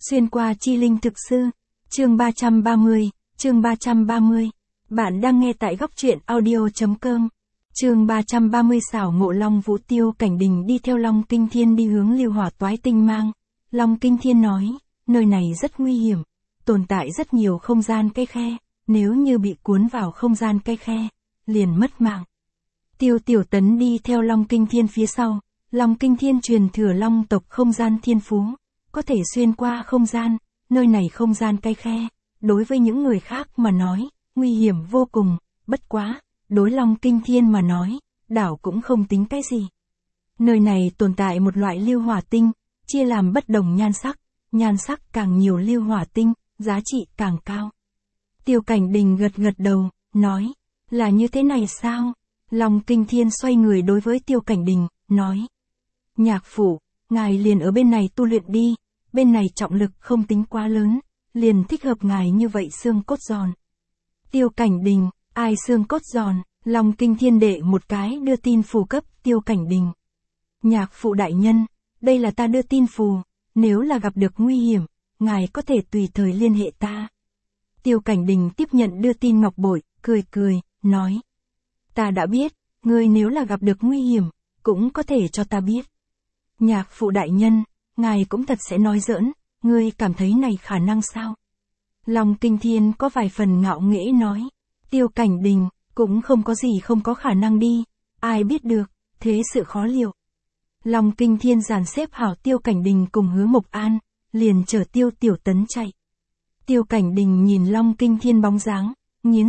Xuyên qua chi linh thực sư. Chương 330, chương 330. Bạn đang nghe tại góc truyện audio.com. Chương 330 xảo ngộ Long Vũ. Tiêu Cảnh Đình đi theo Long Kinh Thiên đi hướng Liêu Hỏa Toái Tinh Mang. Long Kinh Thiên nói, nơi này rất nguy hiểm, tồn tại rất nhiều không gian cái khe, nếu như bị cuốn vào không gian cái khe, liền mất mạng. Tiêu Tiểu Tấn đi theo Long Kinh Thiên phía sau. Long Kinh Thiên truyền thừa Long tộc không gian thiên phú, có thể xuyên qua không gian, nơi này không gian cái khe, đối với những người khác mà nói, nguy hiểm vô cùng, bất quá, đối Long Kinh Thiên mà nói, đảo cũng không tính cái gì. Nơi này tồn tại một loại liêu hỏa tinh, chia làm bất đồng nhan sắc càng nhiều liêu hỏa tinh, giá trị càng cao. Tiêu Cảnh Đình gật gật đầu, nói, là như thế này sao? Long Kinh Thiên xoay người đối với Tiêu Cảnh Đình, nói, nhạc phụ, ngài liền ở bên này tu luyện đi, bên này trọng lực không tính quá lớn, liền thích hợp ngài như vậy xương cốt giòn. Tiêu Cảnh Đình, ai xương cốt giòn? Long Kinh Thiên đệ một cái đưa tin phù cấp Tiêu Cảnh Đình. Nhạc phụ đại nhân, đây là ta đưa tin phù, nếu là gặp được nguy hiểm, ngài có thể tùy thời liên hệ ta. Tiêu Cảnh Đình tiếp nhận đưa tin ngọc bội, cười, nói. Ta đã biết, ngươi nếu là gặp được nguy hiểm, cũng có thể cho ta biết. Nhạc phụ đại nhân, ngài cũng thật sẽ nói giỡn, ngươi cảm thấy này khả năng sao? Long Kinh Thiên có vài phần ngạo nghễ nói. Tiêu Cảnh Đình, cũng không có gì không có khả năng đi, ai biết được, thế sự khó liệu. Long Kinh Thiên dàn xếp hảo Tiêu Cảnh Đình cùng Hứa Mộc An, liền chở Tiêu Tiểu Tấn chạy. Tiêu Cảnh Đình nhìn Long Kinh Thiên bóng dáng, nghiến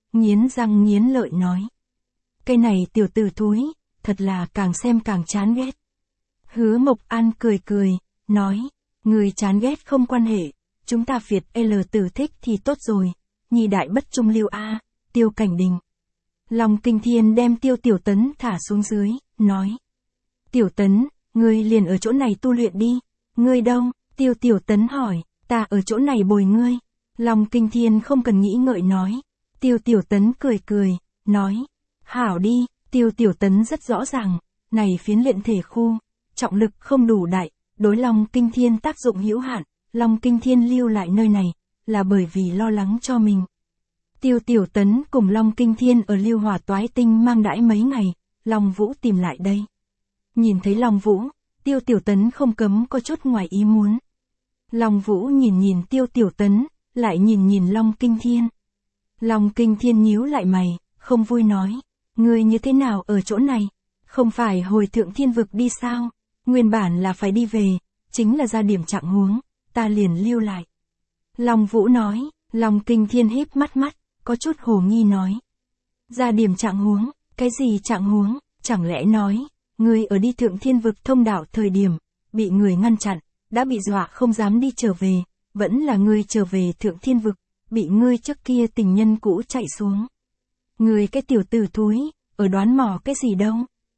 răng nghiến lợi nói. Cái này tiểu tử thúi, thật là càng xem càng chán ghét. Hứa Mộc An cười, nói, người chán ghét không quan hệ, chúng ta Việt L tử thích thì tốt rồi, nhị đại bất trung lưu a. Tiêu Cảnh Đình. Long Kinh Thiên đem Tiêu Tiểu Tấn thả xuống dưới, nói. Tiểu Tấn, ngươi liền ở chỗ này tu luyện đi, ngươi đâu? Tiêu Tiểu Tấn hỏi, ta ở chỗ này bồi ngươi. Long Kinh Thiên không cần nghĩ ngợi nói. Tiêu Tiểu Tấn cười, nói, hảo đi. Tiêu Tiểu Tấn rất rõ ràng, này phiến luyện thể khu, trọng lực không đủ đại, đối Long Kinh Thiên tác dụng hữu hạn, Long Kinh Thiên lưu lại nơi này, là bởi vì lo lắng cho mình. Tiêu Tiểu Tấn cùng Long Kinh Thiên ở Liêu Hỏa Toái Tinh Mang đãi mấy ngày, Long Vũ tìm lại đây. Nhìn thấy Long Vũ, Tiêu Tiểu Tấn không cấm có chút ngoài ý muốn. Long Vũ nhìn Tiêu Tiểu Tấn, lại nhìn Long Kinh Thiên. Long Kinh Thiên nhíu lại mày, không vui nói, ngươi như thế nào ở chỗ này? Không phải hồi Thượng Thiên Vực đi sao? Nguyên bản là phải đi về, chính là ra điểm trạng huống, ta liền lưu lại. Long Vũ nói. Long Kinh Thiên híp mắt, có chút hồ nghi nói. Ra điểm trạng huống, cái gì trạng huống? Chẳng lẽ nói, ngươi ở đi Thượng Thiên Vực thông đạo thời điểm, bị người ngăn chặn, đã bị dọa không dám đi trở về, vẫn là ngươi trở về Thượng Thiên Vực, bị ngươi trước kia tình nhân cũ chạy xuống. Ngươi cái tiểu tử thúi, ở đoán mò cái gì đâu?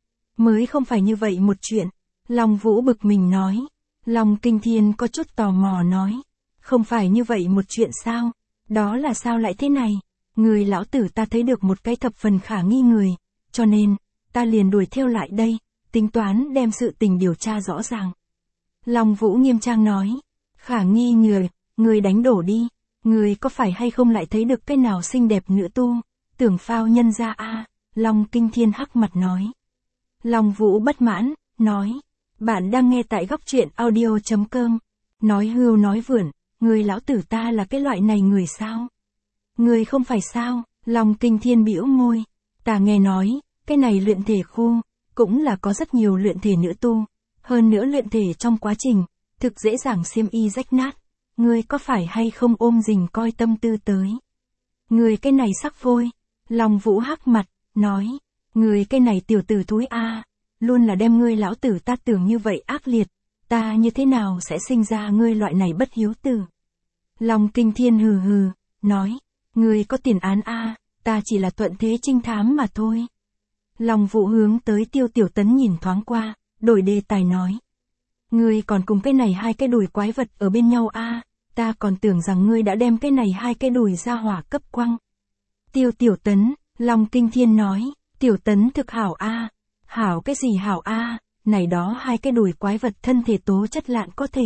Mới không phải như vậy một chuyện. Long Vũ bực mình nói. Long Kinh Thiên có chút tò mò nói. Không phải như vậy một chuyện sao? Đó là sao lại thế này? Người lão tử ta thấy được một cái thập phần khả nghi người, cho nên, ta liền đuổi theo lại đây, tính toán đem sự tình điều tra rõ ràng. Long Vũ nghiêm trang nói. Khả nghi người đánh đổ đi, người có phải hay không lại thấy được cái nào xinh đẹp nữ tu, tưởng phao nhân ra a? Long Kinh Thiên hắc mặt nói. Long Vũ bất mãn, nói. Bạn đang nghe tại góc truyện audio.com. Nói hưu nói vượn, người lão tử ta là cái loại này người sao? Người không phải sao? Long Kinh Thiên bĩu môi. Ta nghe nói, cái này luyện thể khu, cũng là có rất nhiều luyện thể nữ tu. Hơn nữa luyện thể trong quá trình, thực dễ dàng xiêm y rách nát. Ngươi có phải hay không ôm rình coi tâm tư tới? Người cái này sắc phôi. Long Vũ hắc mặt, nói. Người cái này tiểu tử thúi a, luôn là đem ngươi lão tử ta tưởng như vậy ác liệt, ta như thế nào sẽ sinh ra ngươi loại này bất hiếu tử? Long Kinh Thiên hừ, nói, ngươi có tiền án a, ta chỉ là thuận thế trinh thám mà thôi. Long Vũ hướng tới Tiêu Tiểu Tấn nhìn thoáng qua, đổi đề tài nói. Ngươi còn cùng cái này hai cái đùi quái vật ở bên nhau a, ta còn tưởng rằng ngươi đã đem cái này hai cái đùi ra hỏa cấp quăng. Tiêu Tiểu Tấn, Long Kinh Thiên nói. Tiểu Tấn thực hảo a. Hảo cái gì hảo a? Này đó hai cái đùi quái vật thân thể tố chất lạn có thể,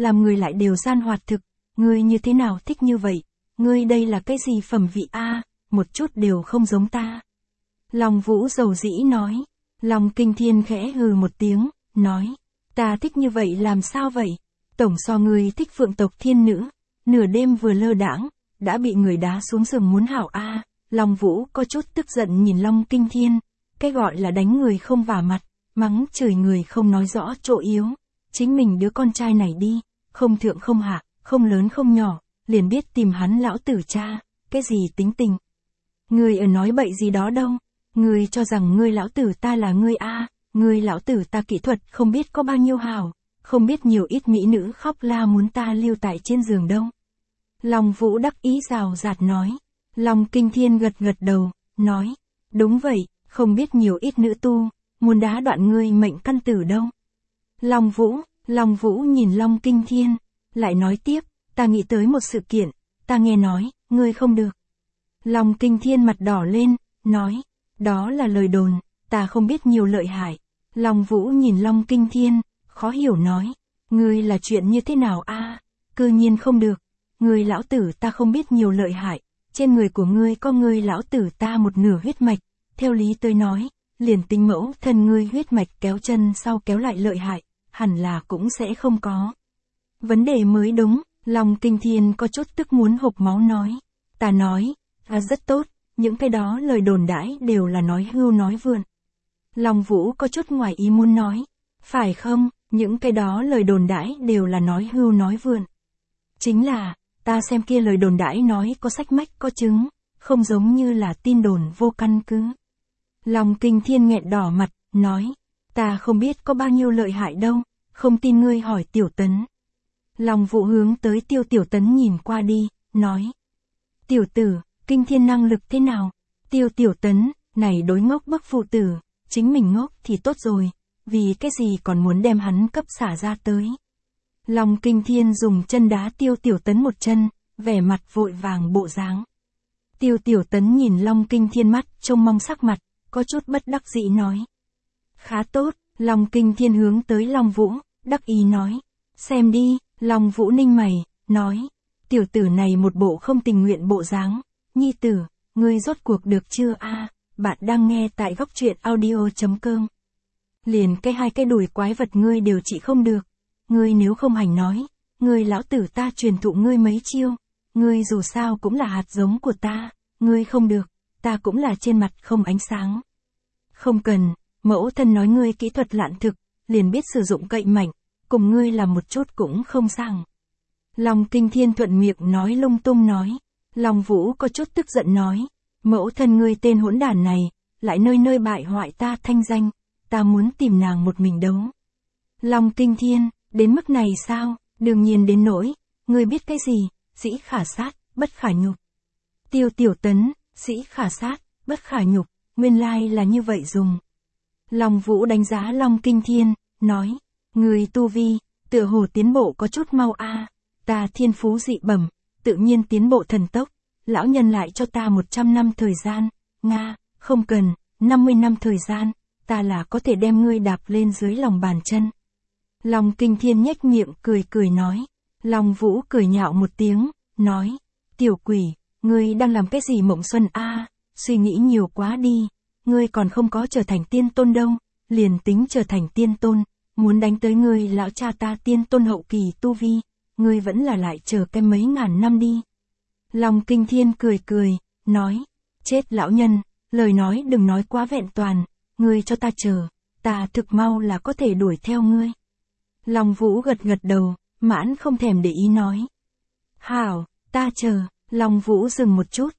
làm người lại đều gian hoạt thực, ngươi như thế nào thích như vậy, ngươi đây là cái gì phẩm vị a, một chút đều không giống ta. Long Vũ dầu dĩ nói. Long Kinh Thiên khẽ hừ một tiếng, nói, ta thích như vậy làm sao vậy, tổng so ngươi thích phượng tộc thiên nữ, nửa đêm vừa lơ đãng, đã bị người đá xuống giường muốn hảo a. Long Vũ có chút tức giận nhìn Long Kinh Thiên, cái gọi là đánh người không vả mặt, mắng chửi người không nói rõ chỗ yếu, chính mình đứa con trai này đi, không thượng không hạ, không lớn không nhỏ, liền biết tìm hắn lão tử cha, cái gì tính tình. Ngươi ở nói bậy gì đó đâu, ngươi cho rằng ngươi lão tử ta là ngươi a, ngươi lão tử ta kỹ thuật không biết có bao nhiêu hảo, không biết nhiều ít mỹ nữ khóc la muốn ta lưu tại trên giường đâu. Long Vũ đắc ý rào rạt nói. Long Kinh Thiên gật gật đầu, nói, đúng vậy, không biết nhiều ít nữ tu, muốn đá đoạn ngươi mệnh căn tử đâu. Long Vũ nhìn Long Kinh Thiên, lại nói tiếp, ta nghĩ tới một sự kiện, ta nghe nói, ngươi không được. Long Kinh Thiên mặt đỏ lên, nói, đó là lời đồn, ta không biết nhiều lợi hại. Long Vũ nhìn Long Kinh Thiên, khó hiểu nói, ngươi là chuyện như thế nào a? Cư nhiên không được, ngươi lão tử ta không biết nhiều lợi hại, trên người của ngươi có ngươi lão tử ta một nửa huyết mạch, theo lý tôi nói, liền tính mẫu thân ngươi huyết mạch kéo chân sau kéo lại lợi hại, hẳn là cũng sẽ không có. Vấn đề mới đúng, Long Kinh Thiên có chút tức muốn hộc máu nói, ta nói, rất tốt, những cái đó lời đồn đãi đều là nói hưu nói vượn. Long Vũ có chút ngoài ý muốn nói, phải không, những cái đó lời đồn đãi đều là nói hưu nói vượn. Chính là, ta xem kia lời đồn đãi nói có sách mách có chứng, không giống như là tin đồn vô căn cứ. Long Kinh Thiên nghẹn đỏ mặt, nói, ta không biết có bao nhiêu lợi hại đâu, không tin ngươi hỏi Tiểu Tấn. Long Vũ hướng tới Tiểu Tấn nhìn qua đi, nói, tiểu tử, Kinh Thiên năng lực thế nào? Tiểu Tấn, này đối ngốc bức phụ tử, chính mình ngốc thì tốt rồi, vì cái gì còn muốn đem hắn cấp xả ra tới. Long Kinh Thiên dùng chân đá Tiểu Tấn một chân, vẻ mặt vội vàng bộ dáng. Tiểu Tấn nhìn Long Kinh Thiên mắt, trông mong sắc mặt, có chút bất đắc dĩ nói. Khá tốt, Long Kinh Thiên hướng tới Long Vũ, đắc ý nói. Xem đi, Long Vũ ninh mày, nói. Tiểu tử này một bộ không tình nguyện bộ dáng. Nhi tử, ngươi rốt cuộc được chưa a? Bạn đang nghe tại góc truyện audio.com. Liền hai cái đùi quái vật ngươi đều trị không được. Ngươi nếu không hành nói, ngươi lão tử ta truyền thụ ngươi mấy chiêu. Ngươi dù sao cũng là hạt giống của ta, ngươi không được, ta cũng là trên mặt không ánh sáng. Không cần, mẫu thân nói ngươi kỹ thuật lạn thực, liền biết sử dụng cậy mạnh, cùng ngươi làm một chút cũng không sang. Long Kinh Thiên thuận miệng nói lung tung nói. Long Vũ có chút tức giận nói, mẫu thân ngươi tên hỗn đản này, lại nơi nơi bại hoại ta thanh danh, ta muốn tìm nàng một mình đấu. Long Kinh Thiên, đến mức này sao? Đương nhiên đến nỗi, ngươi biết cái gì, sĩ khả sát, bất khả nhục. Tiểu Tấn, sĩ khả sát, bất khả nhục, nguyên lai là như vậy dùng. Long Vũ đánh giá Long Kinh Thiên, nói, người tu vi, tựa hồ tiến bộ có chút mau a, ta thiên phú dị bẩm, tự nhiên tiến bộ thần tốc, lão nhân lại cho ta 100 năm thời gian, nga, không cần, 50 năm thời gian, ta là có thể đem ngươi đạp lên dưới lòng bàn chân. Long Kinh Thiên nhếch miệng cười nói. Long Vũ cười nhạo một tiếng, nói, tiểu quỷ, ngươi đang làm cái gì mộng xuân a? Suy nghĩ nhiều quá đi, ngươi còn không có trở thành tiên tôn đâu, liền tính trở thành tiên tôn, muốn đánh tới ngươi lão cha ta tiên tôn hậu kỳ tu vi, ngươi vẫn là lại chờ cái mấy ngàn năm đi. Long Kinh Thiên cười, nói, chết lão nhân, lời nói đừng nói quá vẹn toàn, ngươi cho ta chờ, ta thực mau là có thể đuổi theo ngươi. Long Vũ gật đầu, mãn không thèm để ý nói. Hảo, ta chờ. Long Vũ dừng một chút,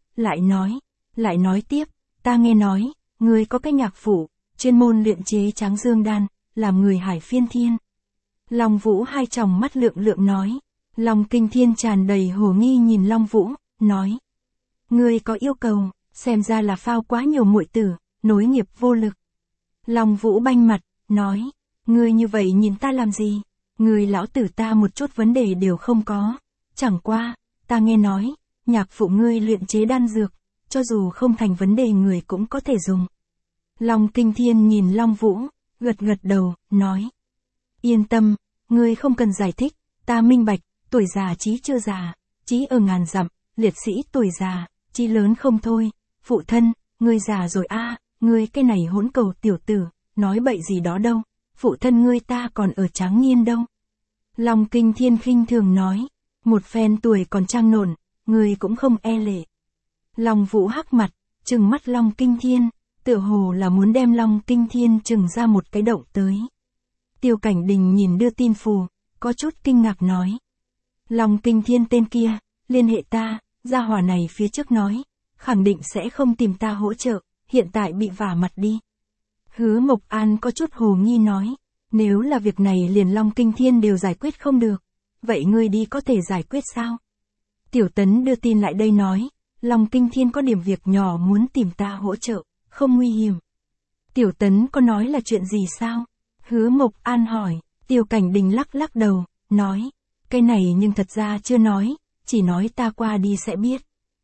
lại nói tiếp, ta nghe nói, ngươi có cái nhạc phụ, chuyên môn luyện chế Tráng Dương Đan, làm người hải phiên thiên. Long Vũ hai tròng mắt lượng nói. Long Kinh Thiên tràn đầy hồ nghi nhìn Long Vũ, nói. Ngươi có yêu cầu, xem ra là phao quá nhiều muội tử, nối nghiệp vô lực. Long Vũ banh mặt, nói. Ngươi như vậy nhìn ta làm gì? Ngươi lão tử ta một chút vấn đề đều không có. Chẳng qua, ta nghe nói, nhạc phụ ngươi luyện chế đan dược, cho dù không thành vấn đề người cũng có thể dùng. Long Kinh Thiên nhìn Long Vũ, gật đầu, nói. Yên tâm, ngươi không cần giải thích, ta minh bạch, tuổi già chí chưa già, chí ở ngàn dặm, liệt sĩ tuổi già, chí lớn không thôi, phụ thân, ngươi già rồi a, ngươi cái này hỗn cầu tiểu tử, nói bậy gì đó đâu, phụ thân ngươi ta còn ở Tráng Niên đâu. Long Kinh Thiên khinh thường nói, một phen tuổi còn trang nổn, ngươi cũng không e lệ. Long Vũ hắc mặt, trừng mắt Long Kinh Thiên, tựa hồ là muốn đem Long Kinh Thiên trừng ra một cái động tới. Tiêu Cảnh Đình nhìn đưa tin phù, có chút kinh ngạc nói. Long Kinh Thiên tên kia, liên hệ ta, gia hỏa này phía trước nói, khẳng định sẽ không tìm ta hỗ trợ, hiện tại bị vả mặt đi. Hứa Mộc An có chút hồ nghi nói, nếu là việc này liền Long Kinh Thiên đều giải quyết không được, vậy ngươi đi có thể giải quyết sao? Tiểu Tấn đưa tin lại đây nói, Long Kinh Thiên có điểm việc nhỏ muốn tìm ta hỗ trợ, không nguy hiểm. Tiểu Tấn có nói là chuyện gì sao? Hứa Mộc An hỏi, Tiêu Cảnh Đình lắc lắc đầu, nói, cái này nhưng thật ra chưa nói, chỉ nói ta qua đi sẽ biết.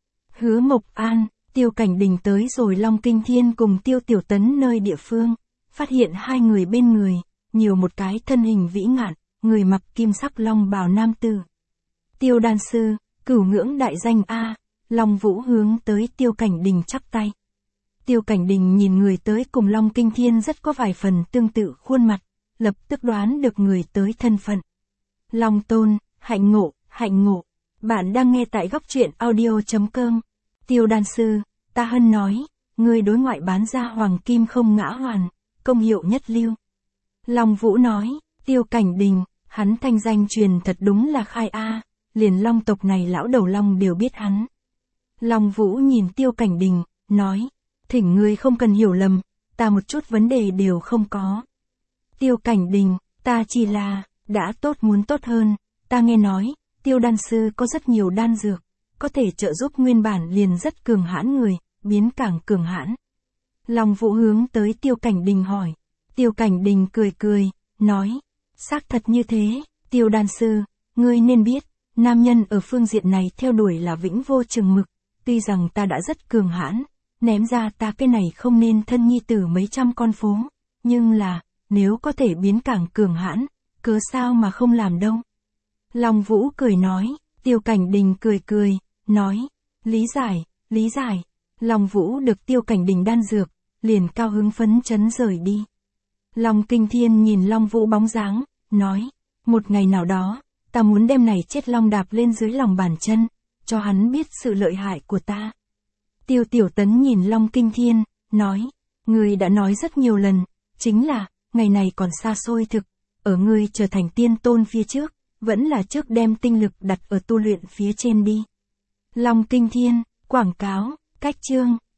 Hứa Mộc An, Tiêu Cảnh Đình tới rồi Long Kinh Thiên cùng Tiêu Tiểu Tấn nơi địa phương, phát hiện hai người bên người, nhiều một cái thân hình vĩ ngạn, người mặc kim sắc long bào nam tử. Tiêu đan sư, cửu ngưỡng đại danh A, Long Vũ hướng tới Tiêu Cảnh Đình chắp tay. Tiêu Cảnh Đình nhìn người tới cùng Long Kinh Thiên rất có vài phần tương tự khuôn mặt, lập tức đoán được người tới thân phận. Long Tôn, hạnh ngộ, bạn đang nghe tại góc truyện audio.com. Tiêu đan sư, ta hân nói, người đối ngoại bán ra hoàng kim không ngã hoàn, công hiệu nhất lưu. Long Vũ nói, Tiêu Cảnh Đình, hắn thanh danh truyền thật đúng là khai a, liền Long tộc này lão đầu Long đều biết hắn. Long Vũ nhìn Tiêu Cảnh Đình, nói, thỉnh ngươi không cần hiểu lầm, ta một chút vấn đề đều không có. Tiêu Cảnh Đình, ta chỉ là, đã tốt muốn tốt hơn, ta nghe nói, Tiêu đan sư có rất nhiều đan dược, có thể trợ giúp nguyên bản liền rất cường hãn người, biến càng cường hãn. Long Vũ hướng tới Tiêu Cảnh Đình hỏi. Tiêu Cảnh Đình cười, nói, xác thật như thế, Tiêu đan sư, ngươi nên biết, nam nhân ở phương diện này theo đuổi là vĩnh vô chừng mực, tuy rằng ta đã rất cường hãn, ném ra ta cái này không nên thân nhi tử mấy trăm con phố, nhưng là, nếu có thể biến càng cường hãn, cớ sao mà không làm đâu. Long Vũ cười nói, Tiêu Cảnh Đình cười, nói, lý giải, Long Vũ được Tiêu Cảnh Đình đan dược, liền cao hứng phấn chấn rời đi. Long Kinh Thiên nhìn Long Vũ bóng dáng, nói, một ngày nào đó, ta muốn đem này chết long đạp lên dưới lòng bàn chân, cho hắn biết sự lợi hại của ta. Tiêu Tiểu Tấn nhìn Long Kinh Thiên, nói, ngươi đã nói rất nhiều lần, chính là, ngày này còn xa xôi thực, ở ngươi trở thành tiên tôn phía trước, vẫn là trước đem tinh lực đặt ở tu luyện phía trên đi. Long Kinh Thiên, quảng cáo, cách chương.